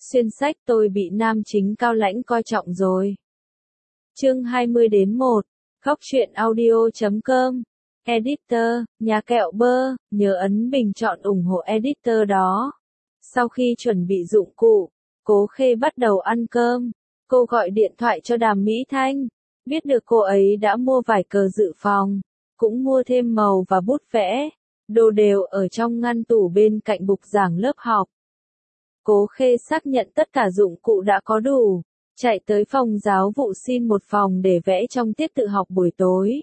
Xuyên sách tôi bị nam chính cao lãnh coi trọng rồi. Chương 20-1, Khóc Chuyện Audio.com. Editor, nhà kẹo bơ, nhớ ấn bình chọn ủng hộ editor đó. Sau khi chuẩn bị dụng cụ, Cố Khê bắt đầu ăn cơm. Cô gọi điện thoại cho Đàm Mỹ Thanh, biết được cô ấy đã mua vải cờ dự phòng, cũng mua thêm màu và bút vẽ, đồ đều ở trong ngăn tủ bên cạnh bục giảng lớp học. Cố Khê xác nhận tất cả dụng cụ đã có đủ, chạy tới phòng giáo vụ xin một phòng để vẽ trong tiết tự học buổi tối.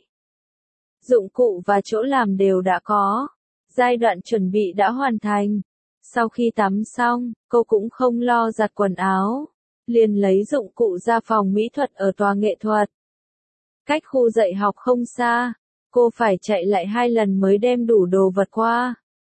Dụng cụ và chỗ làm đều đã có, giai đoạn chuẩn bị đã hoàn thành. Sau khi tắm xong, cô cũng không lo giặt quần áo, liền lấy dụng cụ ra phòng mỹ thuật ở tòa nghệ thuật. Cách khu dạy học không xa, cô phải chạy lại 2 lần mới đem đủ đồ vật qua.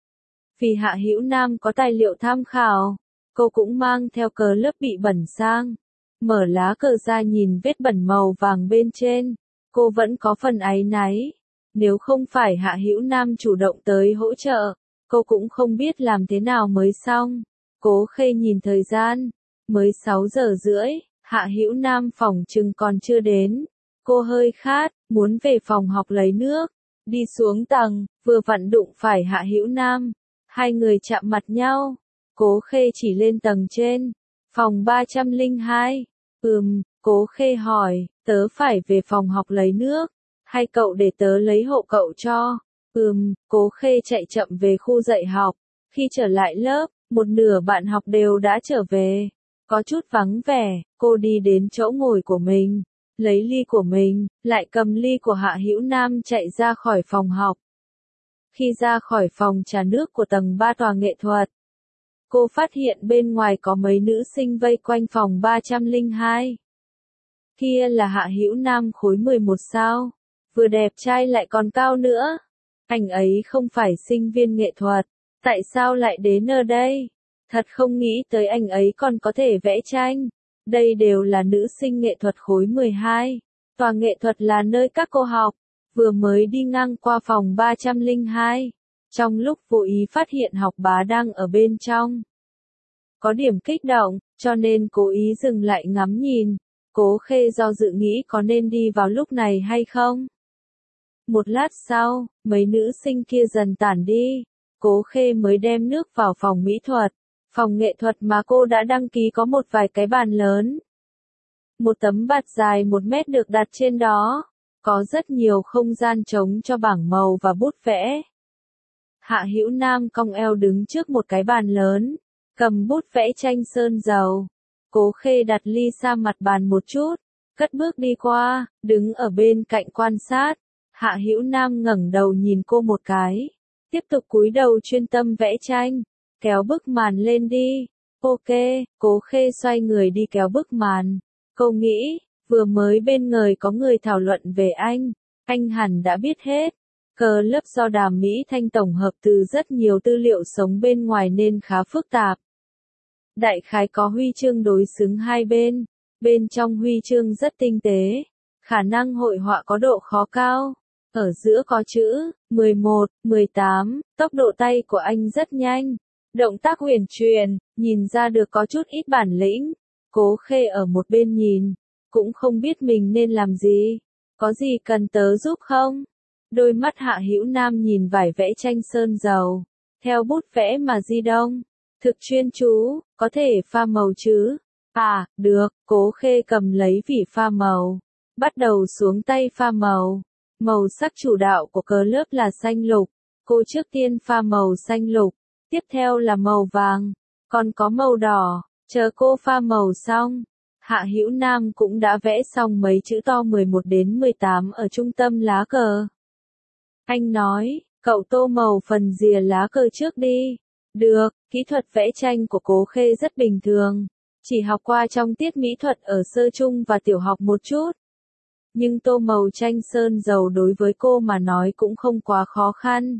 Vì Hạ Hữu Nam có tài liệu tham khảo, cô cũng mang theo cờ lớp bị bẩn sang. Mở lá cờ ra nhìn vết bẩn màu vàng bên trên, cô vẫn có phần áy náy. Nếu không phải Hạ Hữu Nam chủ động tới hỗ trợ, cô cũng không biết làm thế nào mới xong. Cố Khê nhìn thời gian, mới 6 giờ rưỡi, Hạ Hữu Nam phòng chừng còn chưa đến. Cô hơi khát, muốn về phòng học lấy nước. Đi xuống tầng, vừa vặn đụng phải Hạ Hữu Nam. Hai người chạm mặt nhau. Cố Khê chỉ lên tầng trên, phòng 302. Cố Khê hỏi, tớ phải về phòng học lấy nước, hay cậu để tớ lấy hộ cậu cho? Cố Khê chạy chậm về khu dạy học. Khi trở lại lớp, một nửa bạn học đều đã trở về. Có chút vắng vẻ, cô đi đến chỗ ngồi của mình, lấy ly của mình, lại cầm ly của Hạ Hữu Nam chạy ra khỏi phòng học. Khi ra khỏi phòng trà nước của tầng 3 tòa nghệ thuật, cô phát hiện bên ngoài có mấy nữ sinh vây quanh phòng 302. Kia là Hạ Hữu Nam khối 11 sao, vừa đẹp trai lại còn cao nữa. Anh ấy không phải sinh viên nghệ thuật, tại sao lại đến ở đây? Thật không nghĩ tới anh ấy còn có thể vẽ tranh. Đây đều là nữ sinh nghệ thuật khối 12. Tòa nghệ thuật là nơi các cô học. Vừa mới đi ngang qua phòng 302. Trong lúc vô ý phát hiện học bá đang ở bên trong. Có điểm kích động, cho nên cố ý dừng lại ngắm nhìn. Cố Khê do dự nghĩ có nên đi vào lúc này hay không. Một lát sau, mấy nữ sinh kia dần tản đi. Cố Khê mới đem nước vào phòng mỹ thuật. Phòng nghệ thuật mà cô đã đăng ký có một vài cái bàn lớn. Một tấm bạt dài 1 mét được đặt trên đó. Có rất nhiều không gian trống cho bảng màu và bút vẽ. Hạ Hữu Nam cong eo đứng trước một cái bàn lớn, cầm bút vẽ tranh sơn dầu. Cố Khê đặt ly xa mặt bàn một chút, cất bước đi qua, đứng ở bên cạnh quan sát. Hạ Hữu Nam ngẩng đầu nhìn cô một cái, tiếp tục cúi đầu chuyên tâm vẽ tranh. Kéo bức màn lên đi. Ok, Cố Khê xoay người đi kéo bức màn. Cô nghĩ, vừa mới bên người có người thảo luận về anh hẳn đã biết hết. Cờ lớp do Đàm Mỹ Thanh tổng hợp từ rất nhiều tư liệu sống bên ngoài nên khá phức tạp. Đại khái có huy chương đối xứng hai bên. Bên trong huy chương rất tinh tế. Khả năng hội họa có độ khó cao. Ở giữa có chữ 11, 18, tốc độ tay của anh rất nhanh. Động tác huyền truyền, nhìn ra được có chút ít bản lĩnh. Cố Khê ở một bên nhìn, cũng không biết mình nên làm gì. Có gì cần tớ giúp không? Đôi mắt Hạ Hữu Nam nhìn vải vẽ tranh sơn dầu, theo bút vẽ mà di động. Thực chuyên chú, có thể pha màu chứ? À, được, Cố Khê cầm lấy vỉ pha màu, bắt đầu xuống tay pha màu. Màu sắc chủ đạo của cờ lớp là xanh lục. Cô trước tiên pha màu xanh lục, tiếp theo là màu vàng, còn có màu đỏ. Chờ cô pha màu xong, Hạ Hữu Nam cũng đã vẽ xong mấy chữ to 11 đến 18 ở trung tâm lá cờ. Anh nói, cậu tô màu phần rìa lá cờ trước đi. Được, kỹ thuật vẽ tranh của Cố Khê rất bình thường, chỉ học qua trong tiết mỹ thuật ở sơ trung và tiểu học một chút. Nhưng tô màu tranh sơn dầu đối với cô mà nói cũng không quá khó khăn.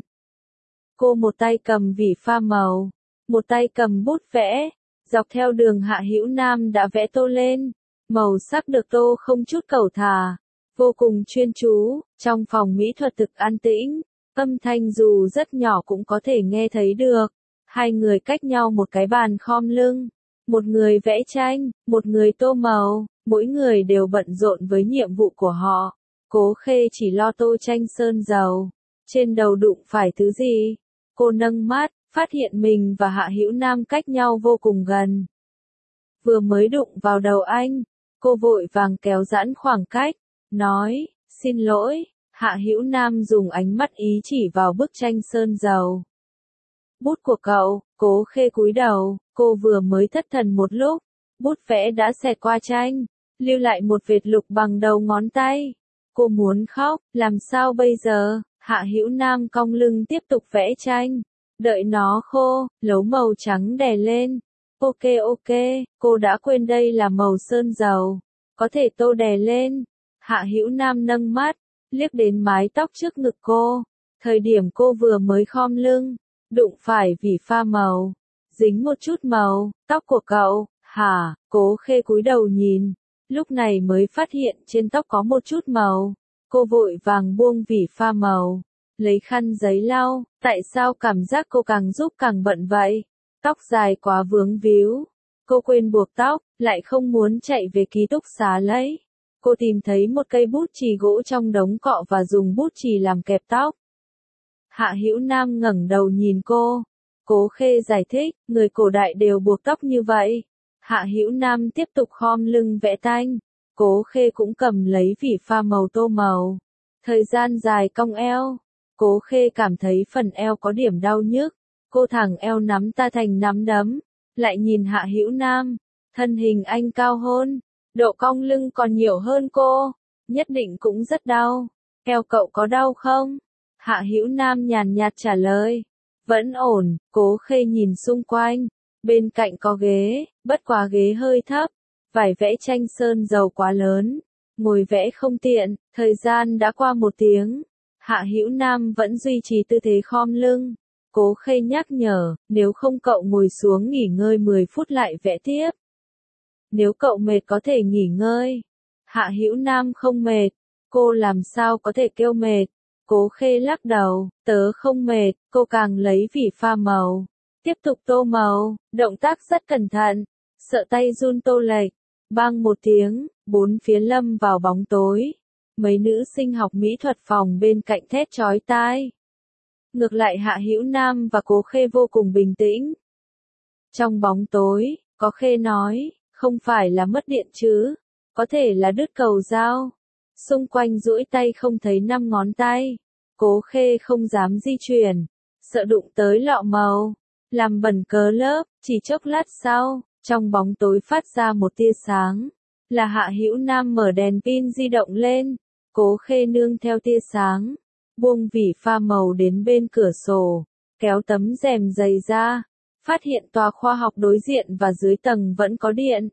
Cô một tay cầm vỉ pha màu, một tay cầm bút vẽ, dọc theo đường Hạ Hữu Nam đã vẽ tô lên. Màu sắc được tô không chút cẩu thả, vô cùng chuyên chú. Trong phòng mỹ thuật thực an tĩnh, âm thanh dù rất nhỏ cũng có thể nghe thấy được. Hai người cách nhau một cái bàn khom lưng, Một người vẽ tranh, một người tô màu, mỗi người đều bận rộn với nhiệm vụ của họ. Cố Khê chỉ lo tô tranh sơn dầu. Trên đầu đụng phải thứ gì? Cô nâng mắt, phát hiện mình và Hạ Hữu Nam cách nhau vô cùng gần. Vừa mới đụng vào đầu anh, cô vội vàng kéo giãn khoảng cách, nói, xin lỗi. Hạ Hữu Nam dùng ánh mắt ý chỉ vào bức tranh sơn dầu. Bút của cậu. Cố Khê cúi đầu, cô vừa mới thất thần một lúc, bút vẽ đã xẹt qua tranh, lưu lại một vệt lục bằng đầu ngón tay. Cô muốn khóc, làm sao bây giờ? Hạ Hữu Nam cong lưng tiếp tục vẽ tranh, đợi nó khô, lấu màu trắng đè lên. Ok, cô đã quên đây là màu sơn dầu, có thể tô đè lên. Hạ Hữu Nam nâng mắt, liếc đến mái tóc trước ngực cô, thời điểm cô vừa mới khom lưng, đụng phải vỉ pha màu, dính một chút màu, tóc của cậu, hả? Cố Khê cúi đầu nhìn, lúc này mới phát hiện trên tóc có một chút màu, cô vội vàng buông vỉ pha màu, lấy khăn giấy lau, tại sao cảm giác cô càng giúp càng bận vậy? Tóc dài quá vướng víu, cô quên buộc tóc, lại không muốn chạy về ký túc xá lấy. Cô tìm thấy một cây bút chì gỗ trong đống cọ và dùng bút chì làm kẹp tóc. Hạ Hữu Nam ngẩng đầu nhìn cô. Cố Khê giải thích, người cổ đại đều buộc tóc như vậy. Hạ Hữu Nam tiếp tục khom lưng vẽ tranh. Cố Khê cũng cầm lấy vỉ pha màu tô màu. Thời gian dài cong eo. Cố Khê cảm thấy phần eo có điểm đau nhức. Cô thẳng eo nắm ta thành nắm đấm. Lại nhìn Hạ Hữu Nam. Thân hình anh cao hơn. Độ cong lưng còn nhiều hơn cô. Nhất định cũng rất đau. Eo cậu có đau không? Hạ Hữu Nam nhàn nhạt trả lời. Vẫn ổn. Cố Khê nhìn xung quanh. Bên cạnh có ghế, bất quá ghế hơi thấp. Vải vẽ tranh sơn dầu quá lớn. Ngồi vẽ không tiện. Thời gian đã qua 1 tiếng. Hạ Hữu Nam vẫn duy trì tư thế khom lưng. Cố Khê nhắc nhở, nếu không cậu ngồi xuống nghỉ ngơi 10 phút lại vẽ tiếp. Nếu cậu mệt có thể nghỉ ngơi. Hạ Hữu Nam không mệt. Cô làm sao có thể kêu mệt. Cố Khê lắc đầu, tớ không mệt. Cô càng lấy vỉ pha màu, tiếp tục tô màu, động tác rất cẩn thận, sợ tay run tô lệch. Bang một tiếng, 4 phía lâm vào bóng tối. Mấy nữ sinh học mỹ thuật phòng bên cạnh thét chói tai. Ngược lại Hạ Hữu Nam và Cố Khê vô cùng bình tĩnh. Trong bóng tối, có Khê nói, không phải là mất điện chứ, có thể là đứt cầu dao. Xung quanh duỗi tay không thấy 5 ngón tay. Cố Khê không dám di chuyển, sợ đụng tới lọ màu, làm bẩn cớ lớp. Chỉ chốc lát sau, trong bóng tối phát ra một tia sáng, là Hạ Hữu Nam mở đèn pin di động lên. Cố Khê nương theo tia sáng, buông vỉ pha màu đến bên cửa sổ, kéo tấm rèm dày ra, phát hiện tòa khoa học đối diện và dưới tầng vẫn có điện.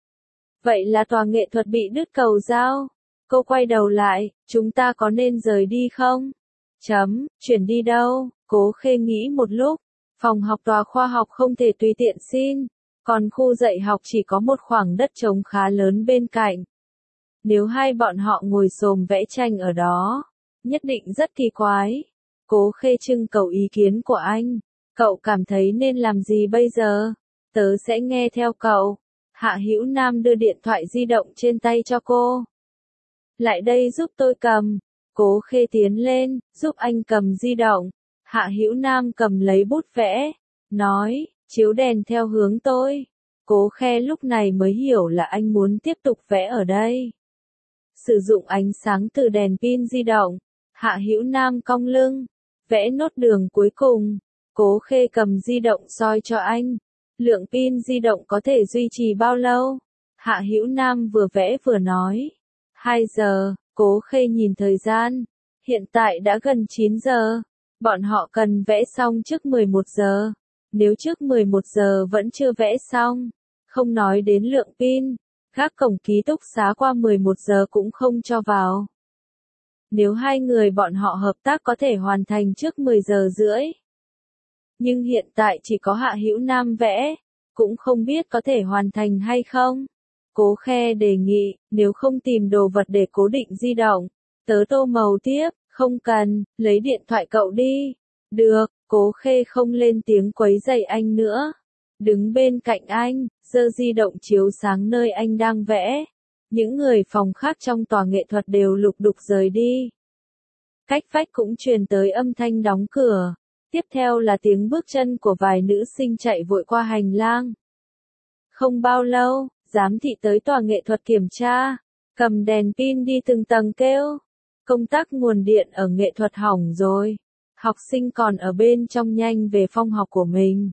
Vậy là tòa nghệ thuật bị đứt cầu dao. Cô quay đầu lại, chúng ta có nên rời đi không? Chuyển đi đâu? Cố Khê nghĩ một lúc, phòng học tòa khoa học không thể tùy tiện xin, còn khu dạy học chỉ có một khoảng đất trống khá lớn bên cạnh. Nếu hai bọn họ ngồi xổm vẽ tranh ở đó, nhất định rất kỳ quái. Cố Khê trưng cầu ý kiến của anh. Cậu cảm thấy nên làm gì bây giờ? Tớ sẽ nghe theo cậu. Hạ Hữu Nam đưa điện thoại di động trên tay cho cô. Lại đây giúp tôi cầm. Cố Khê tiến lên, giúp anh cầm di động. Hạ Hữu Nam cầm lấy bút vẽ, nói, chiếu đèn theo hướng tôi. Cố Khê lúc này mới hiểu là anh muốn tiếp tục vẽ ở đây. Sử dụng ánh sáng từ đèn pin di động, Hạ Hữu Nam cong lưng, vẽ nốt đường cuối cùng. Cố Khê cầm di động soi cho anh. Lượng pin di động có thể duy trì bao lâu? Hạ Hữu Nam vừa vẽ vừa nói. 2 giờ. Cố Khê nhìn thời gian. Hiện tại đã gần 9 giờ. Bọn họ cần vẽ xong trước 11 giờ. Nếu trước 11 giờ vẫn chưa vẽ xong, không nói đến lượng pin, gác cổng ký túc xá qua 11 giờ cũng không cho vào. Nếu hai người bọn họ hợp tác có thể hoàn thành trước 10 giờ rưỡi. Nhưng hiện tại chỉ có Hạ Hữu Nam vẽ, cũng không biết có thể hoàn thành hay không. Cố Khê đề nghị, nếu không tìm đồ vật để cố định di động, tớ tô màu tiếp. Không cần, lấy điện thoại cậu đi. Được. Cố Khê không lên tiếng quấy rầy anh nữa. Đứng bên cạnh anh, giơ di động chiếu sáng nơi anh đang vẽ. Những người phòng khác trong tòa nghệ thuật đều lục đục rời đi. Cách vách cũng truyền tới âm thanh đóng cửa. Tiếp theo là tiếng bước chân của vài nữ sinh chạy vội qua hành lang. Không bao lâu, giám thị tới tòa nghệ thuật kiểm tra, cầm đèn pin đi từng tầng kêu. Công tắc nguồn điện ở nghệ thuật hỏng rồi. Học sinh còn ở bên trong nhanh về phòng học của mình.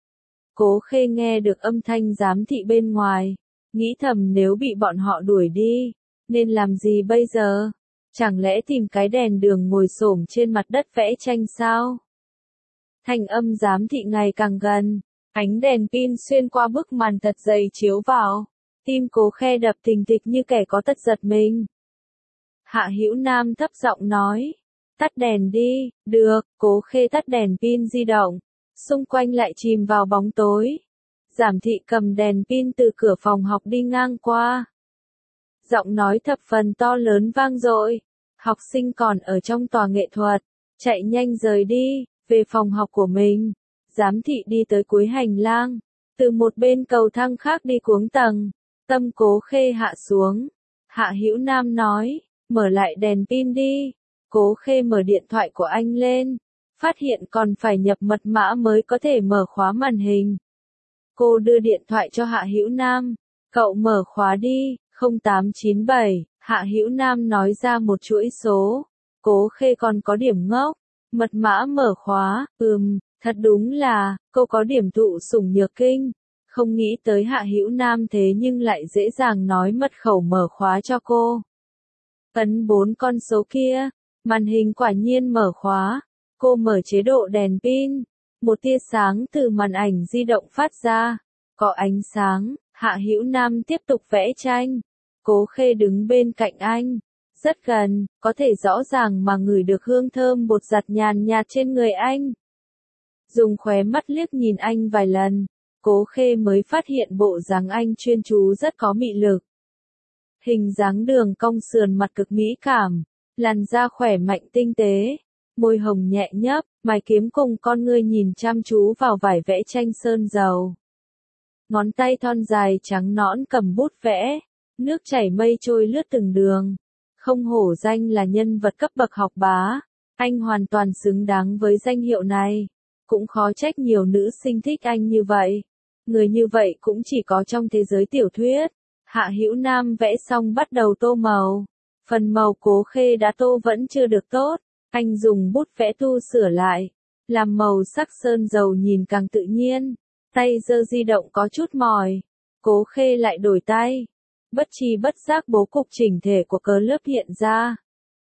Cố Khê nghe được âm thanh giám thị bên ngoài, nghĩ thầm nếu bị bọn họ đuổi đi, nên làm gì bây giờ? Chẳng lẽ tìm cái đèn đường ngồi xổm trên mặt đất vẽ tranh sao? Thanh âm giám thị ngày càng gần, ánh đèn pin xuyên qua bức màn thật dày chiếu vào, tim Cố Khê đập thình thịch như kẻ có tật giật mình. Hạ Hữu Nam thấp giọng nói, tắt đèn đi. Được. Cố Khê tắt đèn pin di động, xung quanh lại chìm vào bóng tối. Giám thị cầm đèn pin từ cửa phòng học đi ngang qua. Giọng nói thập phần to lớn vang dội. Học sinh còn ở trong tòa nghệ thuật, chạy nhanh rời đi, về phòng học của mình. Giám thị đi tới cuối hành lang, từ một bên cầu thang khác đi xuống tầng. Tâm Cố Khê hạ xuống. Hạ Hữu Nam nói, mở lại đèn pin đi. Cố Khê mở điện thoại của anh lên, phát hiện còn phải nhập mật mã mới có thể mở khóa màn hình. Cô đưa điện thoại cho Hạ Hữu Nam, cậu mở khóa đi. 0897, Hạ Hữu Nam nói ra một chuỗi số. Cố Khê còn có điểm ngốc. Mật mã mở khóa, thật đúng là, cô có điểm thụ sủng nhược kinh. Không nghĩ tới Hạ Hữu Nam thế nhưng lại dễ dàng nói mật khẩu mở khóa cho cô. Ấn 4 con số kia, màn hình quả nhiên mở khóa. Cô mở chế độ đèn pin. Một tia sáng từ màn ảnh di động phát ra. Có ánh sáng, Hạ Hữu Nam tiếp tục vẽ tranh. Cố Khê đứng bên cạnh anh, rất gần, có thể rõ ràng mà ngửi được hương thơm bột giặt nhàn nhạt trên người anh. Dùng khóe mắt liếc nhìn anh vài lần, Cố Khê mới phát hiện bộ dáng anh chuyên chú rất có mị lực. Hình dáng đường cong sườn mặt cực mỹ cảm, làn da khỏe mạnh tinh tế, môi hồng nhẹ nhấp, mày kiếm cùng con ngươi nhìn chăm chú vào vải vẽ tranh sơn dầu. Ngón tay thon dài trắng nõn cầm bút vẽ, nước chảy mây trôi lướt từng đường. Không hổ danh là nhân vật cấp bậc học bá, anh hoàn toàn xứng đáng với danh hiệu này. Cũng khó trách nhiều nữ sinh thích anh như vậy. Người như vậy cũng chỉ có trong thế giới tiểu thuyết. Hạ Hữu Nam vẽ xong bắt đầu tô màu. Phần màu Cố Khê đã tô vẫn chưa được tốt, anh dùng bút vẽ tu sửa lại, làm màu sắc sơn dầu nhìn càng tự nhiên. Tay giơ di động có chút mỏi, Cố Khê lại đổi tay. Bất tri bất giác bố cục chỉnh thể của cờ lớp hiện ra.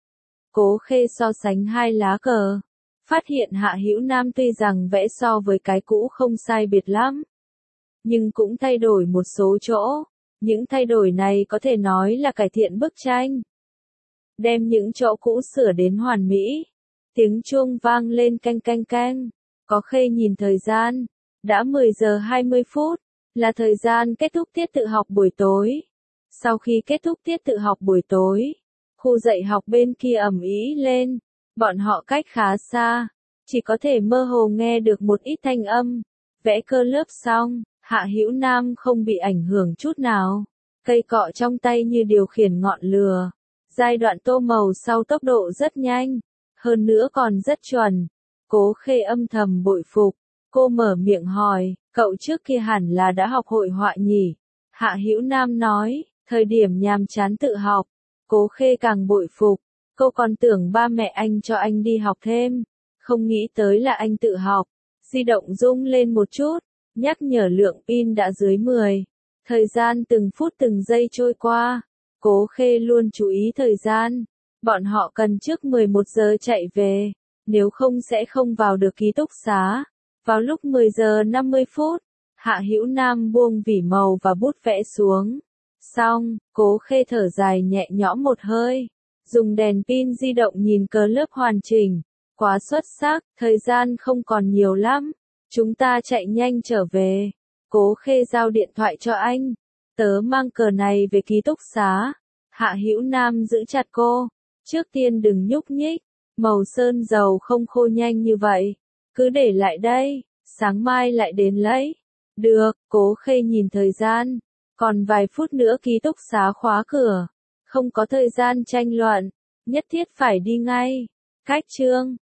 Cố Khê so sánh hai lá cờ, phát hiện Hạ Hữu Nam tuy rằng vẽ so với cái cũ không sai biệt lắm, nhưng cũng thay đổi một số chỗ. Những thay đổi này có thể nói là cải thiện bức tranh. Đem những chỗ cũ sửa đến hoàn mỹ. Tiếng chuông vang lên canh canh canh. Có Khê nhìn thời gian, đã 10 giờ 20 phút, là thời gian kết thúc tiết tự học buổi tối. Sau khi kết thúc tiết tự học buổi tối, khu dạy học bên kia ầm ĩ lên, bọn họ cách khá xa, chỉ có thể mơ hồ nghe được một ít thanh âm. Vẽ cơ lớp xong, Hạ Hữu Nam không bị ảnh hưởng chút nào, cây cọ trong tay như điều khiển ngọn lửa. Giai đoạn tô màu sau tốc độ rất nhanh, hơn nữa còn rất chuẩn. Cố Khê âm thầm bội phục, cô mở miệng hỏi, cậu trước kia hẳn là đã học hội họa nhỉ? Hạ Hữu Nam nói, thời điểm nhàm chán tự học. Cố Khê càng bội phục, cô còn tưởng ba mẹ anh cho anh đi học thêm, không nghĩ tới là anh tự học. Di động rung lên một chút, nhắc nhở lượng pin đã dưới 10. Thời gian từng phút từng giây trôi qua, Cố Khê luôn chú ý thời gian. Bọn họ cần trước 11 giờ chạy về, nếu không sẽ không vào được ký túc xá. Vào lúc 10 giờ 50 phút, Hạ Hữu Nam buông vỉ màu và bút vẽ xuống. Xong, Cố Khê thở dài nhẹ nhõm một hơi, dùng đèn pin di động nhìn cờ lớp hoàn chỉnh. Quá xuất sắc, thời gian không còn nhiều lắm, chúng ta chạy nhanh trở về. Cố Khê giao điện thoại cho anh, tớ mang cờ này về ký túc xá. Hạ Hữu Nam giữ chặt cô, trước tiên đừng nhúc nhích, màu sơn dầu không khô nhanh như vậy, cứ để lại đây, sáng mai lại đến lấy. Được, Cố Khê nhìn thời gian. Còn vài phút nữa ký túc xá khóa cửa. Không có thời gian tranh luận. Nhất thiết phải đi ngay. Cách chương.